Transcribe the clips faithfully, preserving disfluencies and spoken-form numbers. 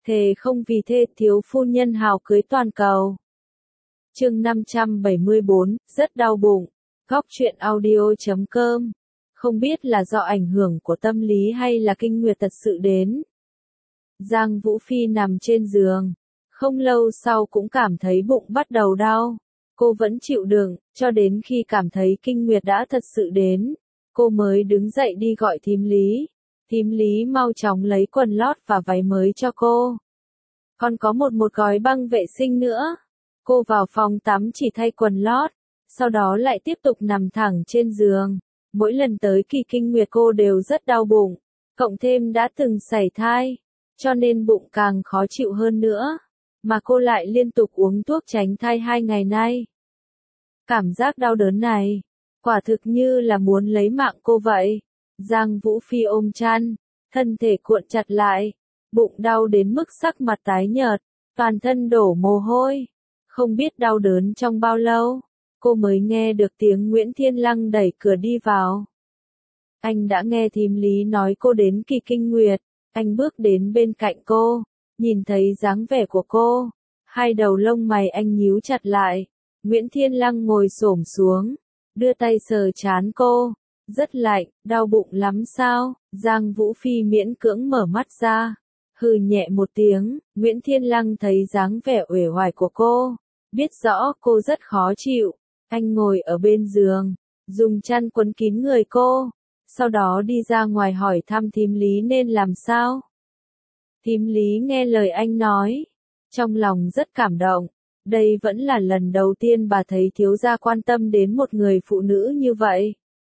Thề không vì thê thiếu phu nhân hào cưới toàn cầu. Chương năm trăm bảy mươi bốn, rất đau bụng. Góc truyện audio chấm com. Không biết là do ảnh hưởng của tâm lý hay là kinh nguyệt thật sự đến. Giang Vũ Phi nằm trên giường. Không lâu sau cũng cảm thấy bụng bắt đầu đau. Cô vẫn chịu đựng, cho đến khi cảm thấy kinh nguyệt đã thật sự đến. Cô mới đứng dậy đi gọi thím Lý. Thím Lý mau chóng lấy quần lót và váy mới cho cô. Còn có một một gói băng vệ sinh nữa. Cô vào phòng tắm chỉ thay quần lót, sau đó lại tiếp tục nằm thẳng trên giường. Mỗi lần tới kỳ kinh nguyệt cô đều rất đau bụng, cộng thêm đã từng sảy thai, cho nên bụng càng khó chịu hơn nữa. Mà cô lại liên tục uống thuốc tránh thai hai ngày nay. Cảm giác đau đớn này, quả thực như là muốn lấy mạng cô vậy. Giang Vũ Phi ôm chăn, thân thể cuộn chặt lại, bụng đau đến mức sắc mặt tái nhợt, toàn thân đổ mồ hôi. Không biết đau đớn trong bao lâu, cô mới nghe được tiếng Nguyễn Thiên Lăng đẩy cửa đi vào. Anh đã nghe thím Lý nói cô đến kỳ kinh nguyệt, anh bước đến bên cạnh cô, nhìn thấy dáng vẻ của cô, hai đầu lông mày anh nhíu chặt lại. Nguyễn Thiên Lăng ngồi xổm xuống, đưa tay sờ trán cô, rất lạnh, đau bụng lắm sao? Giang Vũ Phi miễn cưỡng mở mắt ra, hừ nhẹ một tiếng. Nguyễn Thiên Lăng thấy dáng vẻ uể oải của cô, biết rõ cô rất khó chịu. Anh ngồi ở bên giường, dùng chăn quấn kín người cô, sau đó đi ra ngoài hỏi thăm thím Lý nên làm sao. Thím Lý nghe lời anh nói, trong lòng rất cảm động. Đây vẫn là lần đầu tiên bà thấy thiếu gia quan tâm đến một người phụ nữ như vậy.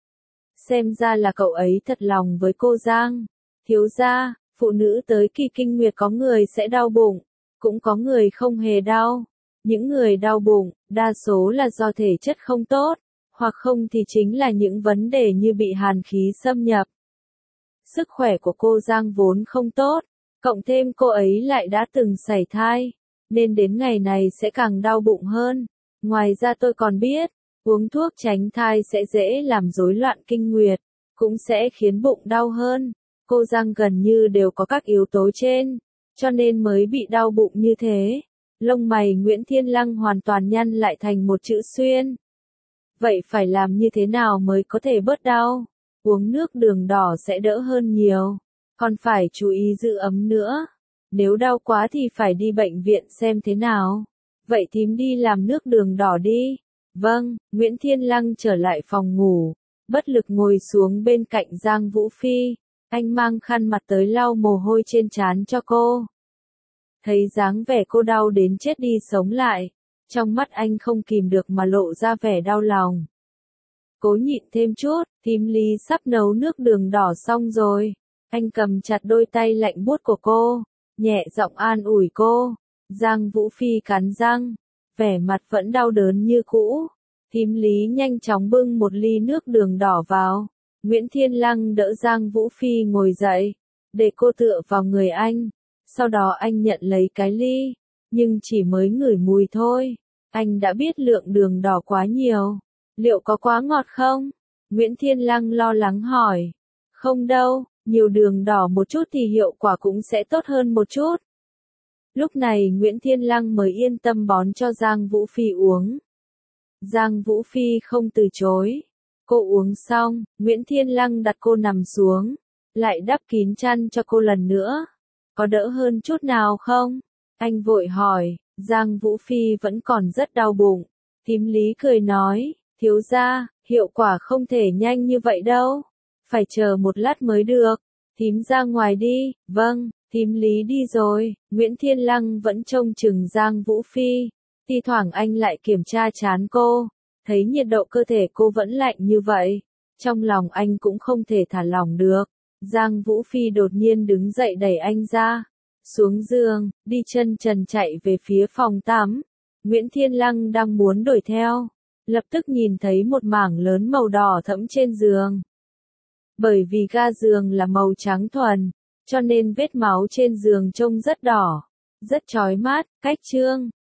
Xem ra là cậu ấy thật lòng với cô Giang. Thiếu gia, phụ nữ tới kỳ kinh nguyệt có người sẽ đau bụng, cũng có người không hề đau. Những người đau bụng, đa số là do thể chất không tốt, hoặc không thì chính là những vấn đề như bị hàn khí xâm nhập. Sức khỏe của cô Giang vốn không tốt, cộng thêm cô ấy lại đã từng sảy thai, nên đến ngày này sẽ càng đau bụng hơn. Ngoài ra tôi còn biết, uống thuốc tránh thai sẽ dễ làm rối loạn kinh nguyệt, cũng sẽ khiến bụng đau hơn. Cô Giang gần như đều có các yếu tố trên, cho nên mới bị đau bụng như thế. Lông mày Nguyễn Thiên Lăng hoàn toàn nhăn lại thành một chữ xuyên. Vậy phải làm như thế nào mới có thể bớt đau? Uống nước đường đỏ sẽ đỡ hơn nhiều, còn phải chú ý giữ ấm nữa. Nếu đau quá thì phải đi bệnh viện xem thế nào. Vậy thím đi làm nước đường đỏ đi. Vâng, Nguyễn Thiên Lăng trở lại phòng ngủ, bất lực ngồi xuống bên cạnh Giang Vũ Phi. Anh mang khăn mặt tới lau mồ hôi trên trán cho cô. Thấy dáng vẻ cô đau đến chết đi sống lại, trong mắt anh không kìm được mà lộ ra vẻ đau lòng. Cố nhịn thêm chút, thím Lý sắp nấu nước đường đỏ xong rồi. Anh cầm chặt đôi tay lạnh buốt của cô, nhẹ giọng an ủi cô. Giang Vũ Phi cắn răng, vẻ mặt vẫn đau đớn như cũ. Thím Lý nhanh chóng bưng một ly nước đường đỏ vào. Nguyễn Thiên Lăng đỡ Giang Vũ Phi ngồi dậy, để cô tựa vào người anh. Sau đó anh nhận lấy cái ly, nhưng chỉ mới ngửi mùi thôi. Anh đã biết lượng đường đỏ quá nhiều. Liệu có quá ngọt không? Nguyễn Thiên Lăng lo lắng hỏi. Không đâu, nhiều đường đỏ một chút thì hiệu quả cũng sẽ tốt hơn một chút. Lúc này Nguyễn Thiên Lăng mới yên tâm bón cho Giang Vũ Phi uống. Giang Vũ Phi không từ chối. Cô uống xong, Nguyễn Thiên Lăng đặt cô nằm xuống, lại đắp kín chăn cho cô lần nữa. Có đỡ hơn chút nào không? Anh vội hỏi. Giang Vũ Phi vẫn còn rất đau bụng. Thím Lý cười nói, thiếu gia, hiệu quả không thể nhanh như vậy đâu. Phải chờ một lát mới được. Thím ra ngoài đi. Vâng, thím Lý đi rồi. Nguyễn Thiên Lăng vẫn trông chừng Giang Vũ Phi. Thi thoảng anh lại kiểm tra trán cô. Thấy nhiệt độ cơ thể cô vẫn lạnh như vậy. Trong lòng anh cũng không thể thả lỏng được. Giang Vũ Phi đột nhiên đứng dậy đẩy anh ra. Xuống giường, đi chân trần chạy về phía phòng tắm. Nguyễn Thiên Lăng đang muốn đuổi theo. Lập tức nhìn thấy một mảng lớn màu đỏ thẫm trên giường. Bởi vì ga giường là màu trắng thuần, cho nên vết máu trên giường trông rất đỏ, rất chói mắt. Cách chương